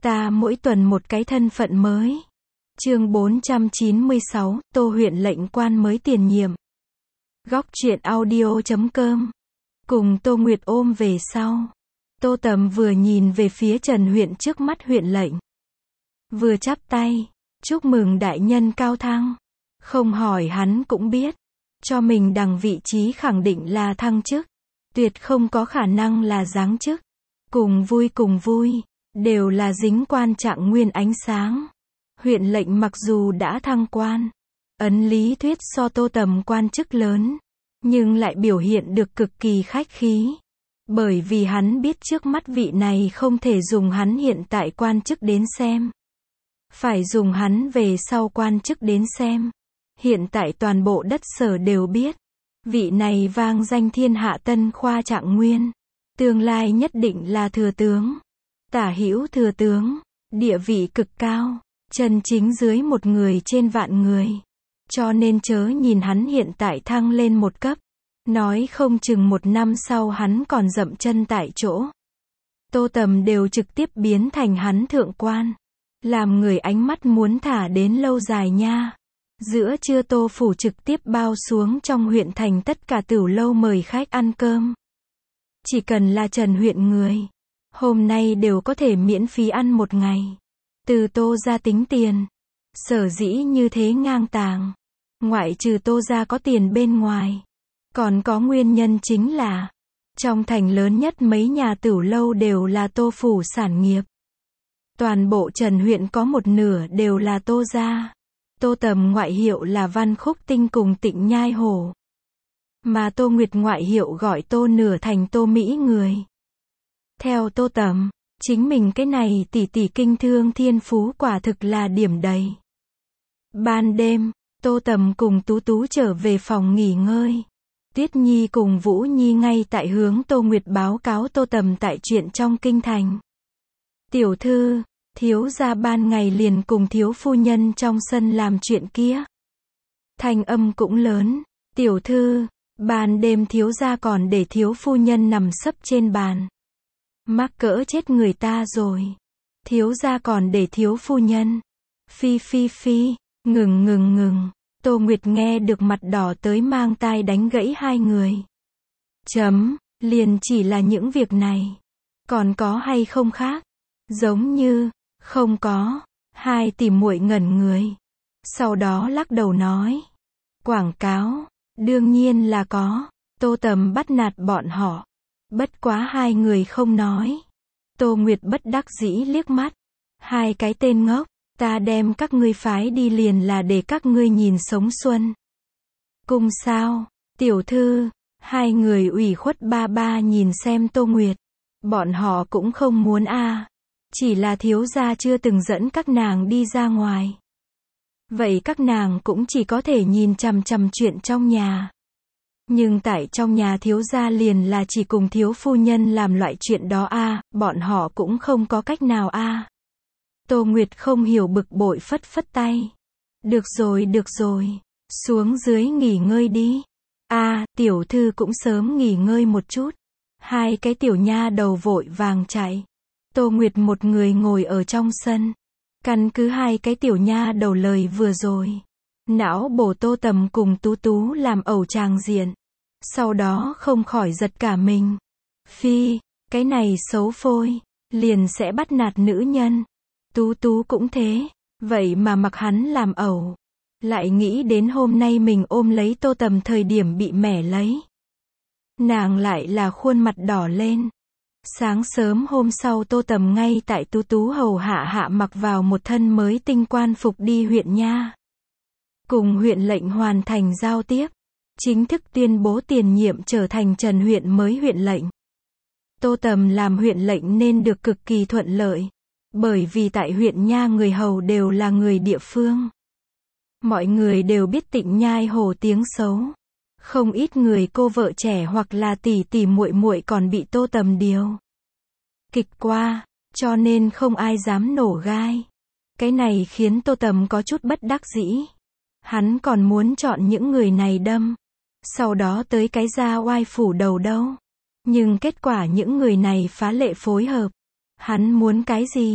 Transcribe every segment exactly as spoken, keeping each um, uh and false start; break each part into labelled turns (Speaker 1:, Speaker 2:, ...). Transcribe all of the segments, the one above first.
Speaker 1: Ta mỗi tuần một cái thân phận mới. Chương bốn trăm chín mươi sáu, Tô huyện lệnh quan mới tiền nhiệm. Góc truyện audio chấm com. Cùng Tô Nguyệt ôm về sau. Tô Tầm vừa nhìn về phía Trần huyện trước mắt huyện lệnh. Vừa chắp tay, chúc mừng đại nhân cao thăng. Không hỏi hắn cũng biết. Cho mình đằng vị trí khẳng định là thăng chức. Tuyệt không có khả năng là giáng chức. Cùng vui cùng vui. Đều là dính quan trạng nguyên ánh sáng. Huyện lệnh mặc dù đã thăng quan, ấn lý thuyết so Tô Tầm quan chức lớn, nhưng lại biểu hiện được cực kỳ khách khí. Bởi vì hắn biết trước mắt vị này không thể dùng hắn hiện tại quan chức đến xem. Phải dùng hắn về sau quan chức đến xem. Hiện tại toàn bộ đất sở đều biết. Vị này vang danh thiên hạ tân khoa trạng nguyên. Tương lai nhất định là thừa tướng. Tả hữu thừa tướng. Địa vị cực cao. Chân chính dưới một người trên vạn người. Cho nên chớ nhìn hắn hiện tại thăng lên một cấp. Nói không chừng một năm sau hắn còn dậm chân tại chỗ. Tô Tầm đều trực tiếp biến thành hắn thượng quan. Làm người ánh mắt muốn thả đến lâu dài nha. Giữa trưa Tô phủ trực tiếp bao xuống trong huyện thành tất cả tửu lâu mời khách ăn cơm. Chỉ cần là Trần huyện người, hôm nay đều có thể miễn phí ăn một ngày. Từ Tô ra tính tiền. Sở dĩ như thế ngang tàng. Ngoại trừ Tô ra có tiền bên ngoài. Còn có nguyên nhân chính là, trong thành lớn nhất mấy nhà tửu lâu đều là Tô phủ sản nghiệp. Toàn bộ Trần huyện có một nửa đều là Tô gia. Tô Tầm ngoại hiệu là Văn Khúc Tinh cùng Tịnh Nhai Hổ. Mà Tô Nguyệt ngoại hiệu gọi Tô nửa thành Tô Mỹ người. Theo Tô Tầm, chính mình cái này tỷ tỷ kinh thương thiên phú quả thực là điểm đầy. Ban đêm, Tô Tầm cùng Tú Tú trở về phòng nghỉ ngơi. Tuyết Nhi cùng Vũ Nhi ngay tại hướng Tô Nguyệt báo cáo Tô Tầm tại chuyện trong kinh thành. Tiểu thư, thiếu gia ban ngày liền cùng thiếu phu nhân trong sân làm chuyện kia. Thanh âm cũng lớn, tiểu thư, ban đêm thiếu gia còn để thiếu phu nhân nằm sấp trên bàn. Mắc cỡ chết người ta rồi. Thiếu gia còn để thiếu phu nhân. Phi phi phi, ngừng ngừng ngừng. Tô Nguyệt nghe được mặt đỏ tới mang tai đánh gãy hai người. Chấm, liền chỉ là những việc này. Còn có hay không khác? Giống như, không có. Hai tỷ muội ngẩn người. Sau đó lắc đầu nói. Quảng cáo, đương nhiên là có. Tô Tầm bắt nạt bọn họ. Bất quá hai người không nói. Tô Nguyệt bất đắc dĩ liếc mắt. Hai cái tên ngốc. Ta đem các ngươi phái đi liền là để các ngươi nhìn sống xuân. Cung sao? Tiểu thư, hai người ủy khuất ba ba nhìn xem Tô Nguyệt. Bọn họ cũng không muốn a, à. Chỉ là thiếu gia chưa từng dẫn các nàng đi ra ngoài. Vậy các nàng cũng chỉ có thể nhìn chằm chằm chuyện trong nhà. Nhưng tại trong nhà thiếu gia liền là chỉ cùng thiếu phu nhân làm loại chuyện đó a, à, bọn họ cũng không có cách nào a. À. Tô Nguyệt không hiểu bực bội phất phất tay. Được rồi được rồi, xuống dưới nghỉ ngơi đi. A, à, tiểu thư cũng sớm nghỉ ngơi một chút. Hai cái tiểu nha đầu vội vàng chạy. Tô Nguyệt một người ngồi ở trong sân. Căn cứ hai cái tiểu nha đầu lời vừa rồi. Não bổ Tô Tầm cùng Tú Tú làm ẩu tràng diện. Sau đó không khỏi giật cả mình. Phi, cái này xấu phôi, liền sẽ bắt nạt nữ nhân. Tú Tú cũng thế, vậy mà mặc hắn làm ẩu. Lại nghĩ đến hôm nay mình ôm lấy Tô Tầm thời điểm bị mẻ lấy. Nàng lại là khuôn mặt đỏ lên. Sáng sớm hôm sau Tô Tầm ngay tại Tú Tú hầu hạ hạ mặc vào một thân mới tinh quan phục đi huyện nha. Cùng huyện lệnh hoàn thành giao tiếp. Chính thức tuyên bố tiền nhiệm trở thành Trần huyện mới huyện lệnh. Tô Tầm làm huyện lệnh nên được cực kỳ thuận lợi. Bởi vì tại huyện nha người hầu đều là người địa phương. Mọi người đều biết Tịnh Nhai Hổ tiếng xấu. Không ít người cô vợ trẻ hoặc là tỷ tỷ muội muội còn bị Tô Tầm điều kịch qua, cho nên không ai dám nổ gai. Cái này khiến Tô Tầm có chút bất đắc dĩ. Hắn còn muốn chọn những người này đâm. Sau đó tới cái ra oai phủ đầu đâu. Nhưng kết quả những người này phá lệ phối hợp. Hắn muốn cái gì?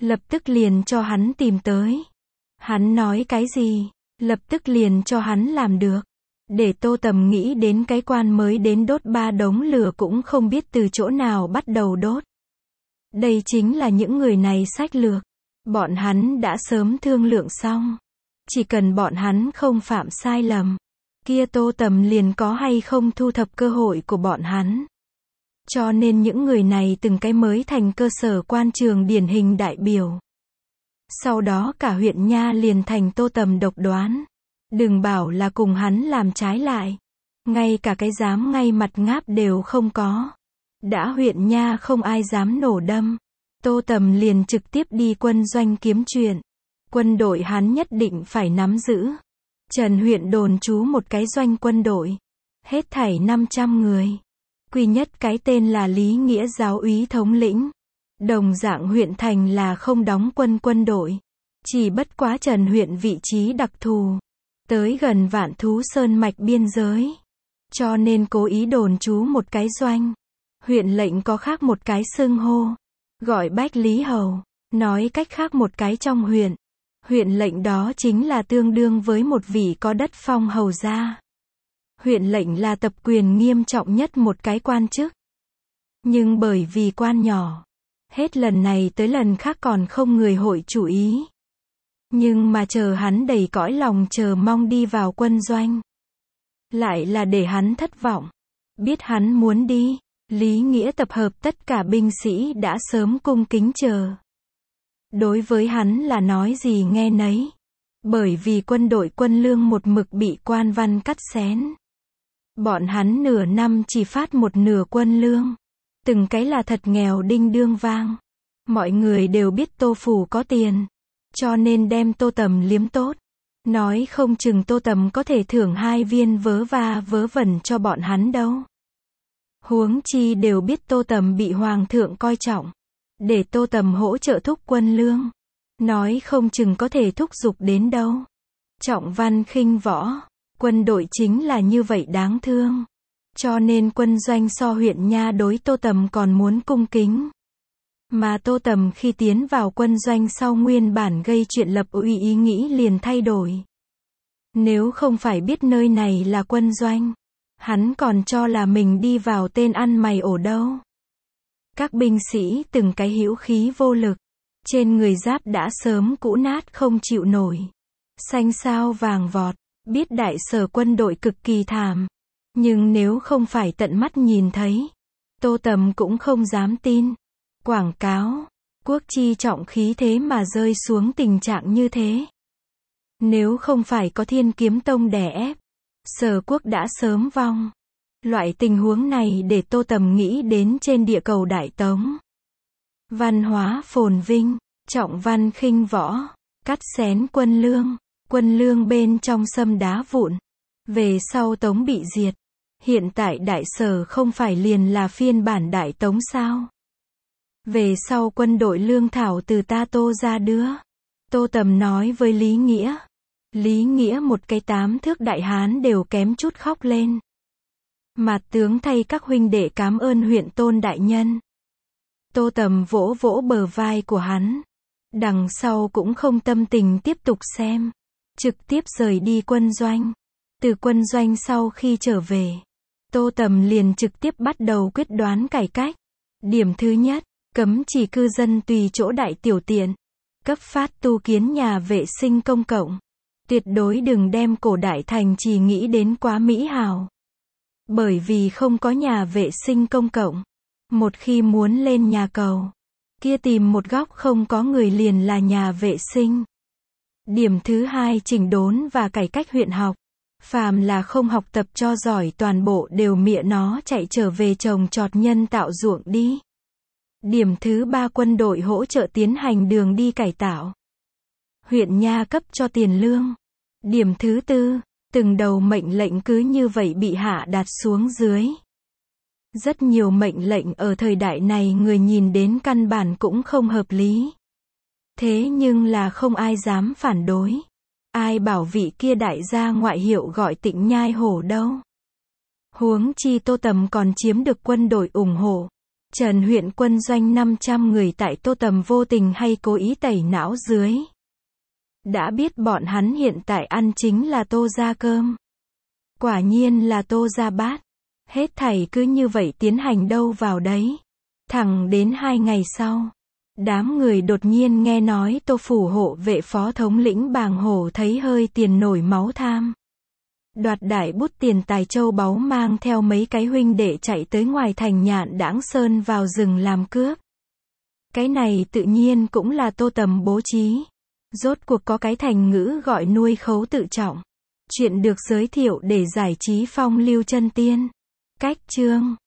Speaker 1: lập tức liền cho hắn tìm tới. Hắn nói cái gì, lập tức liền cho hắn làm được. Để Tô Tầm nghĩ đến cái quan mới đến đốt ba đống lửa cũng không biết từ chỗ nào bắt đầu đốt. Đây chính là những người này sách lược. Bọn hắn đã sớm thương lượng xong. Chỉ cần bọn hắn không phạm sai lầm, kia Tô Tầm liền có hay không thu thập cơ hội của bọn hắn. Cho nên những người này từng cái mới thành cơ sở quan trường điển hình đại biểu. Sau đó cả huyện nha liền thành Tô Tầm độc đoán. Đừng bảo là cùng hắn làm trái lại. Ngay cả cái dám ngay mặt ngáp đều không có. Đã huyện nha không ai dám nổ đâm. Tô Tầm liền trực tiếp đi quân doanh kiếm chuyện. Quân đội hắn nhất định phải nắm giữ. Trần huyện đồn trú một cái doanh quân đội. Hết thảy năm trăm người. Quy nhất cái tên là Lý Nghĩa giáo úy thống lĩnh. Đồng dạng huyện thành là không đóng quân quân đội. Chỉ bất quá Trần huyện vị trí đặc thù. Tới gần Vạn Thú Sơn mạch biên giới. Cho nên cố ý đồn trú một cái doanh. Huyện lệnh có khác một cái xưng hô. Gọi Bách Lý Hầu. Nói cách khác một cái trong huyện. Huyện lệnh đó chính là tương đương với một vị có đất phong hầu gia. Huyện lệnh là tập quyền nghiêm trọng nhất một cái quan chức. Nhưng bởi vì quan nhỏ, hết lần này tới lần khác còn không người hội chủ ý. Nhưng mà chờ hắn đầy cõi lòng chờ mong đi vào quân doanh. Lại là để hắn thất vọng. Biết hắn muốn đi, Lý Nghĩa tập hợp tất cả binh sĩ đã sớm cung kính chờ. Đối với hắn là nói gì nghe nấy. Bởi vì quân đội quân lương một mực bị quan văn cắt xén. Bọn hắn nửa năm chỉ phát một nửa quân lương. Từng cái là thật nghèo đinh đương vang. Mọi người đều biết Tô Phủ có tiền. Cho nên đem Tô Tầm liếm tốt. Nói không chừng Tô Tầm có thể thưởng hai viên vớ va vớ vẩn cho bọn hắn đâu. Huống chi đều biết Tô Tầm bị Hoàng thượng coi trọng. Để Tô Tầm hỗ trợ thúc quân lương. Nói không chừng có thể thúc giục đến đâu. Trọng văn khinh võ. Quân đội chính là như vậy đáng thương. Cho nên quân doanh so huyện nha đối Tô Tầm còn muốn cung kính. Mà Tô Tầm khi tiến vào quân doanh sau nguyên bản gây chuyện lập uy ý nghĩ liền thay đổi. Nếu không phải biết nơi này là quân doanh, hắn còn cho là mình đi vào tên ăn mày ổ đâu. Các binh sĩ từng cái hữu khí vô lực. Trên người giáp đã sớm cũ nát không chịu nổi. Xanh xao vàng vọt. Biết đại sở quân đội cực kỳ thảm. Nhưng nếu không phải tận mắt nhìn thấy, Tô Tầm cũng không dám tin. Quảng cáo, quốc chi trọng khí thế mà rơi xuống tình trạng như thế. Nếu không phải có Thiên Kiếm Tông đè ép, Sở quốc đã sớm vong. Loại tình huống này để Tô Tầm nghĩ đến trên địa cầu Đại Tống. Văn hóa phồn vinh, trọng văn khinh võ, cắt xén quân lương, quân lương bên trong xâm đá vụn. Về sau Tống bị diệt. Hiện tại Đại Sở không phải liền là phiên bản Đại Tống sao? Về sau quân đội lương thảo từ ta Tô ra đưa. Tô Tầm nói với Lý Nghĩa. Lý Nghĩa một cái tám thước đại hán đều kém chút khóc lên. Mạt tướng thay các huynh đệ cám ơn huyện Tôn đại nhân. Tô Tầm vỗ vỗ bờ vai của hắn. Đằng sau cũng không tâm tình tiếp tục xem. Trực tiếp rời đi quân doanh. Từ quân doanh sau khi trở về, Tô Tầm liền trực tiếp bắt đầu quyết đoán cải cách. Điểm thứ nhất, cấm chỉ cư dân tùy chỗ đại tiểu tiện. Cấp phát tu kiến nhà vệ sinh công cộng. Tuyệt đối đừng đem cổ đại thành trì nghĩ đến quá mỹ hào. Bởi vì không có nhà vệ sinh công cộng. Một khi muốn lên nhà cầu, kia tìm một góc không có người liền là nhà vệ sinh. Điểm thứ hai, chỉnh đốn và cải cách huyện học. Phàm là không học tập cho giỏi toàn bộ đều mịa nó chạy trở về trồng trọt nhân tạo ruộng đi. Điểm thứ ba, quân đội hỗ trợ tiến hành đường đi cải tạo. Huyện nha cấp cho tiền lương. Điểm thứ tư, từng đầu mệnh lệnh cứ như vậy bị hạ đạt xuống dưới. Rất nhiều mệnh lệnh ở thời đại này người nhìn đến căn bản cũng không hợp lý. Thế nhưng là không ai dám phản đối. Ai bảo vị kia đại gia ngoại hiệu gọi Tịnh Nhai Hổ đâu. Huống chi Tô Tầm còn chiếm được quân đội ủng hộ. Trần huyện quân doanh năm trăm người tại Tô Tầm vô tình hay cố ý tẩy não dưới. Đã biết bọn hắn hiện tại ăn chính là tô ra cơm. Quả nhiên là tô ra bát. Hết thảy cứ như vậy tiến hành đâu vào đấy. Thẳng đến hai ngày sau. Đám người đột nhiên nghe nói Tô phủ hộ vệ phó thống lĩnh Bàng Hổ thấy hơi tiền nổi máu tham. Đoạt đại bút tiền tài châu báu mang theo mấy cái huynh đệ chạy tới ngoài thành Nhạn Đãng Sơn vào rừng làm cướp. Cái này tự nhiên cũng là Tô Tầm bố trí. Rốt cuộc có cái thành ngữ gọi nuôi khấu tự trọng. Chuyện được giới thiệu để giải trí phong lưu chân tiên. Cách chương